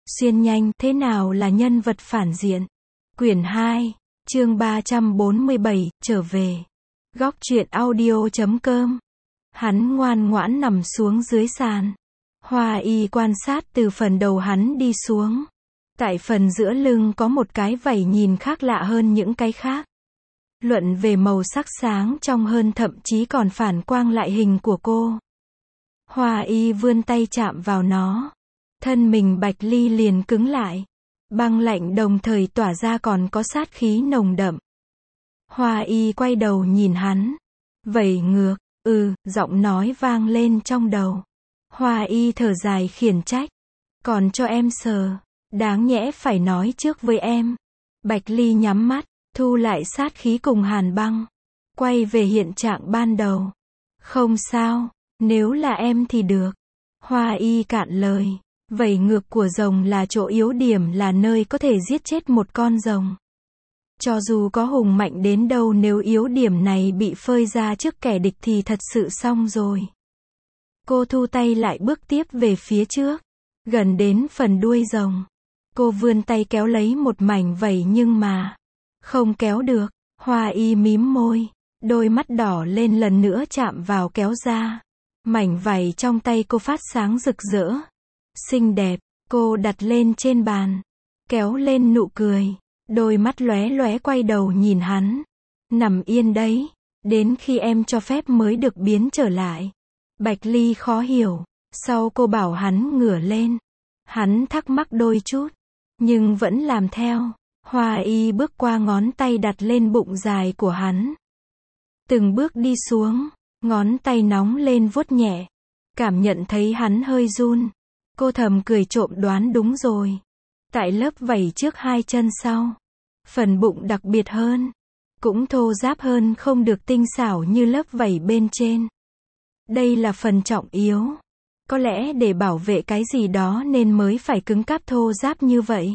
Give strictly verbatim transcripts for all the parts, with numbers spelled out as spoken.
Xuyên nhanh, thế nào là nhân vật phản diện? Quyển hai, chương ba trăm bốn mươi bảy, trở về. Góc truyện audio chấm com. Hắn ngoan ngoãn nằm xuống dưới sàn. Hoa y quan sát từ phần đầu hắn đi xuống. Tại phần giữa lưng có một cái vảy nhìn khác lạ hơn những cái khác. Luận về màu sắc sáng trong hơn, thậm chí còn phản quang lại hình của cô. Hoa y vươn tay chạm vào nó. Thân mình Bạch Ly liền cứng lại. Băng lạnh đồng thời tỏa ra còn có sát khí nồng đậm. Hoa y quay đầu nhìn hắn. Vẩy ngược, ừ, giọng nói vang lên trong đầu. Hoa y thở dài khiển trách. Còn cho em sờ. Đáng nhẽ phải nói trước với em. Bạch Ly nhắm mắt, thu lại sát khí cùng hàn băng. Quay về hiện trạng ban đầu. Không sao, nếu là em thì được. Hoa y cạn lời. Vẩy ngược của rồng là chỗ yếu điểm, là nơi có thể giết chết một con rồng. Cho dù có hùng mạnh đến đâu, nếu yếu điểm này bị phơi ra trước kẻ địch thì thật sự xong rồi. Cô thu tay lại bước tiếp về phía trước. Gần đến phần đuôi rồng. Cô vươn tay kéo lấy một mảnh vảy nhưng mà không kéo được. Hoa y mím môi. Đôi mắt đỏ lên lần nữa chạm vào kéo ra. Mảnh vảy trong tay cô phát sáng rực rỡ. Xinh đẹp, cô đặt lên trên bàn. Kéo lên nụ cười. Đôi mắt lóe lóe quay đầu nhìn hắn. Nằm yên đấy. Đến khi em cho phép mới được biến trở lại. Bạch Ly khó hiểu. Sau cô bảo hắn ngửa lên. Hắn thắc mắc đôi chút. Nhưng vẫn làm theo. Hoa y bước qua ngón tay đặt lên bụng dài của hắn. Từng bước đi xuống. Ngón tay nóng lên vuốt nhẹ. Cảm nhận thấy hắn hơi run. Cô thầm cười trộm đoán đúng rồi. Tại lớp vảy trước hai chân sau. Phần bụng đặc biệt hơn. Cũng thô ráp hơn, không được tinh xảo như lớp vảy bên trên. Đây là phần trọng yếu. Có lẽ để bảo vệ cái gì đó nên mới phải cứng cáp thô ráp như vậy.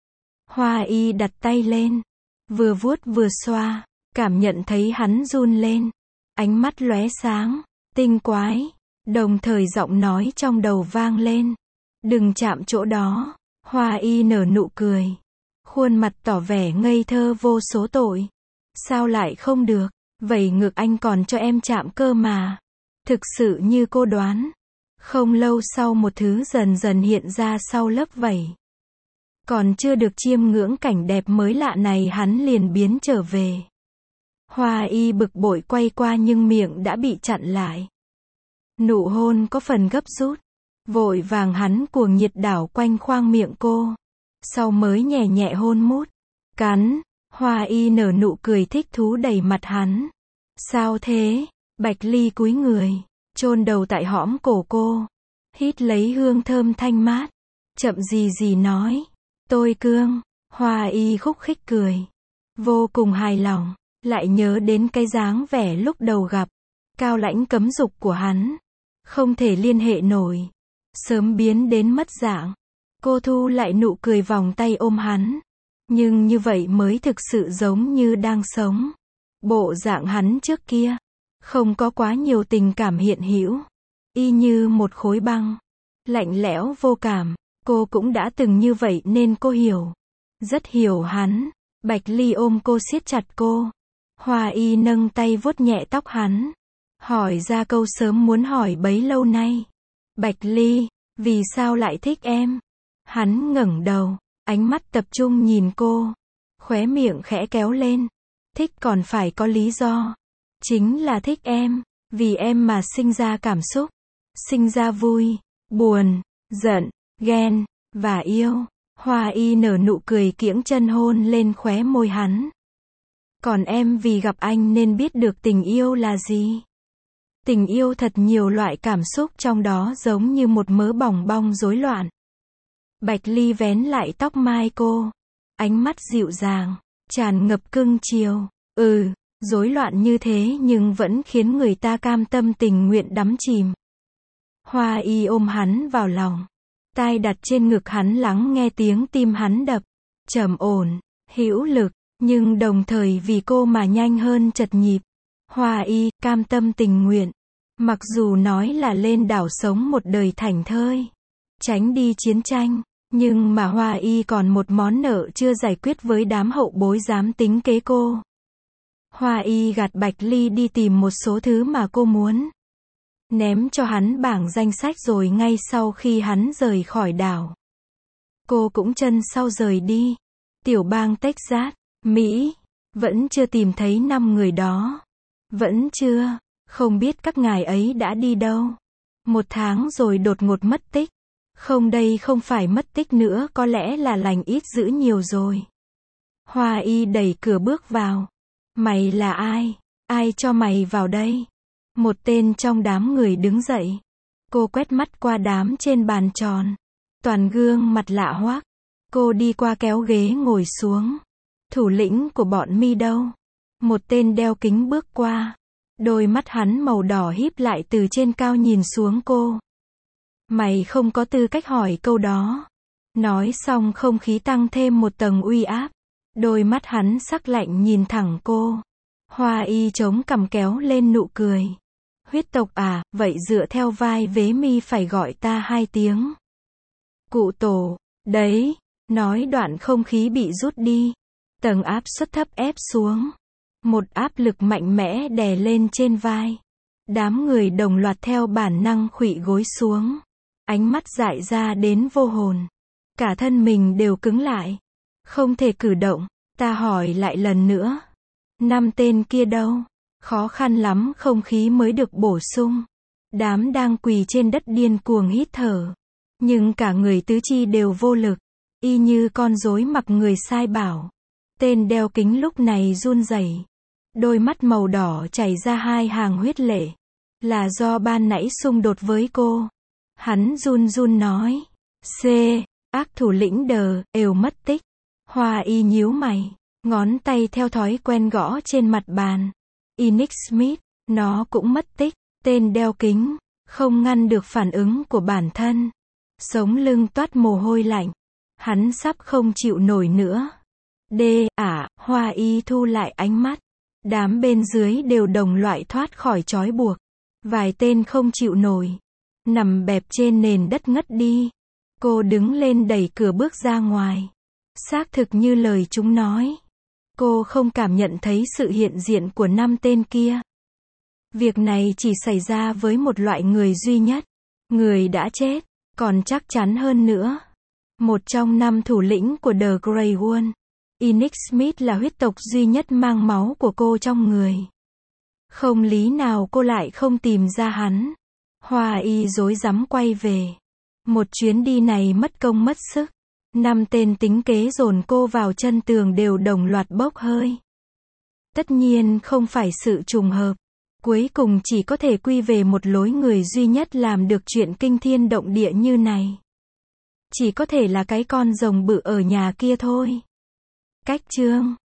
Hoa y đặt tay lên. Vừa vuốt vừa xoa. Cảm nhận thấy hắn run lên. Ánh mắt lóe sáng. Tinh quái. Đồng thời giọng nói trong đầu vang lên. Đừng chạm chỗ đó. Hoa y nở nụ cười. Khuôn mặt tỏ vẻ ngây thơ vô số tội. Sao lại không được? Vẩy ngược anh còn cho em chạm cơ mà. Thực sự như cô đoán. Không lâu sau một thứ dần dần hiện ra sau lớp vảy. Còn chưa được chiêm ngưỡng cảnh đẹp mới lạ này hắn liền biến trở về. Hoa y bực bội quay qua nhưng miệng đã bị chặn lại. Nụ hôn có phần gấp rút. Vội vàng hắn cuồng nhiệt đảo quanh khoang miệng cô. Sau mới nhẹ nhẹ hôn mút. Cắn. Hoa y nở nụ cười thích thú đầy mặt hắn. Sao thế? Bạch Ly cúi người. Chôn đầu tại hõm cổ cô. Hít lấy hương thơm thanh mát. Chậm gì gì nói. Tôi cương. Hoa y khúc khích cười. Vô cùng hài lòng. Lại nhớ đến cái dáng vẻ lúc đầu gặp. Cao lãnh cấm dục của hắn. Không thể liên hệ nổi. Sớm biến đến mất dạng. Cô thu lại nụ cười, vòng tay ôm hắn. Nhưng như vậy mới thực sự giống như đang sống. Bộ dạng hắn trước kia. Không có quá nhiều tình cảm hiện hữu. Y như một khối băng. Lạnh lẽo vô cảm. Cô cũng đã từng như vậy nên cô hiểu. Rất hiểu hắn. Bạch Ly ôm cô siết chặt cô. Hoa y nâng tay vuốt nhẹ tóc hắn. Hỏi ra câu sớm muốn hỏi bấy lâu nay. Bạch Ly, vì sao lại thích em? Hắn ngẩng đầu. Ánh mắt tập trung nhìn cô. Khóe miệng khẽ kéo lên. Thích còn phải có lý do. Chính là thích em. Vì em mà sinh ra cảm xúc. Sinh ra vui, buồn, giận, ghen, và yêu. Hoa y nở nụ cười kiễng chân hôn lên khóe môi hắn. Còn em vì gặp anh nên biết được tình yêu là gì. Tình yêu thật nhiều loại cảm xúc trong đó, giống như một mớ bòng bong rối loạn. Bạch Ly vén lại tóc mai cô. Ánh mắt dịu dàng, tràn ngập cưng chiều. Ừ, rối loạn như thế nhưng vẫn khiến người ta cam tâm tình nguyện đắm chìm. Hoa y ôm hắn vào lòng. Tai đặt trên ngực hắn, lắng nghe tiếng tim hắn đập. Trầm ổn, hữu lực, nhưng đồng thời vì cô mà nhanh hơn chật nhịp. Hoa y, cam tâm tình nguyện. Mặc dù nói là lên đảo sống một đời thảnh thơi. Tránh đi chiến tranh. Nhưng mà Hoa Y còn một món nợ chưa giải quyết với đám hậu bối dám tính kế cô. Hoa Y gạt Bạch Ly đi tìm một số thứ mà cô muốn. Ném cho hắn bảng danh sách rồi ngay sau khi hắn rời khỏi đảo. Cô cũng chân sau rời đi. Tiểu bang Texas, Mỹ, vẫn chưa tìm thấy năm người đó. Vẫn chưa, không biết các ngài ấy đã đi đâu. Một tháng rồi đột ngột mất tích. Không, đây không phải mất tích nữa, có lẽ là lành ít dữ nhiều rồi. Hoa Y đẩy cửa bước vào. Mày là ai? Ai cho mày vào đây? Một tên trong đám người đứng dậy. Cô quét mắt qua đám trên bàn tròn. Toàn gương mặt lạ hoắc. Cô đi qua kéo ghế ngồi xuống. Thủ lĩnh của bọn mi đâu? Một tên đeo kính bước qua. Đôi mắt hắn màu đỏ híp lại từ trên cao nhìn xuống cô. Mày không có tư cách hỏi câu đó. Nói xong không khí tăng thêm một tầng uy áp. Đôi mắt hắn sắc lạnh nhìn thẳng cô. Hoa Y chống cằm kéo lên nụ cười. Huyết tộc à, vậy dựa theo vai vế mi phải gọi ta hai tiếng. Cụ tổ, đấy, nói đoạn không khí bị rút đi. Tầng áp suất thấp ép xuống. Một áp lực mạnh mẽ đè lên trên vai. Đám người đồng loạt theo bản năng khuỵu gối xuống. Ánh mắt dại ra đến vô hồn. Cả thân mình đều cứng lại. Không thể cử động. Ta hỏi lại lần nữa. Năm tên kia đâu? Khó khăn lắm không khí mới được bổ sung. Đám đang quỳ trên đất điên cuồng hít thở. Nhưng cả người tứ chi đều vô lực. Y như con rối mặc người sai bảo. Tên đeo kính lúc này run rẩy. Đôi mắt màu đỏ chảy ra hai hàng huyết lệ. Là do ban nãy xung đột với cô. Hắn run run nói. C. Ác thủ lĩnh đờ, ều mất tích. Hoa Y nhíu mày. Ngón tay theo thói quen gõ trên mặt bàn. Enix Smith, nó cũng mất tích. Tên đeo kính, không ngăn được phản ứng của bản thân. Sống lưng toát mồ hôi lạnh. Hắn sắp không chịu nổi nữa. D. À, Hoa Y thu lại ánh mắt. Đám bên dưới đều đồng loại thoát khỏi trói buộc. Vài tên không chịu nổi. Nằm bẹp trên nền đất ngất đi. Cô đứng lên đẩy cửa bước ra ngoài. Xác thực như lời chúng nói. Cô không cảm nhận thấy sự hiện diện của năm tên kia. Việc này chỉ xảy ra với một loại người duy nhất. Người đã chết. Còn chắc chắn hơn nữa. Một trong năm thủ lĩnh của The Grey One. Enix Smith là huyết tộc duy nhất mang máu của cô trong người. Không lý nào cô lại không tìm ra hắn. Hoa Y rối rắm quay về. Một chuyến đi này mất công mất sức. Năm tên tính kế dồn cô vào chân tường đều đồng loạt bốc hơi. Tất nhiên không phải sự trùng hợp. Cuối cùng chỉ có thể quy về một lối người duy nhất làm được chuyện kinh thiên động địa như này. Chỉ có thể là cái con rồng bự ở nhà kia thôi. Cách chương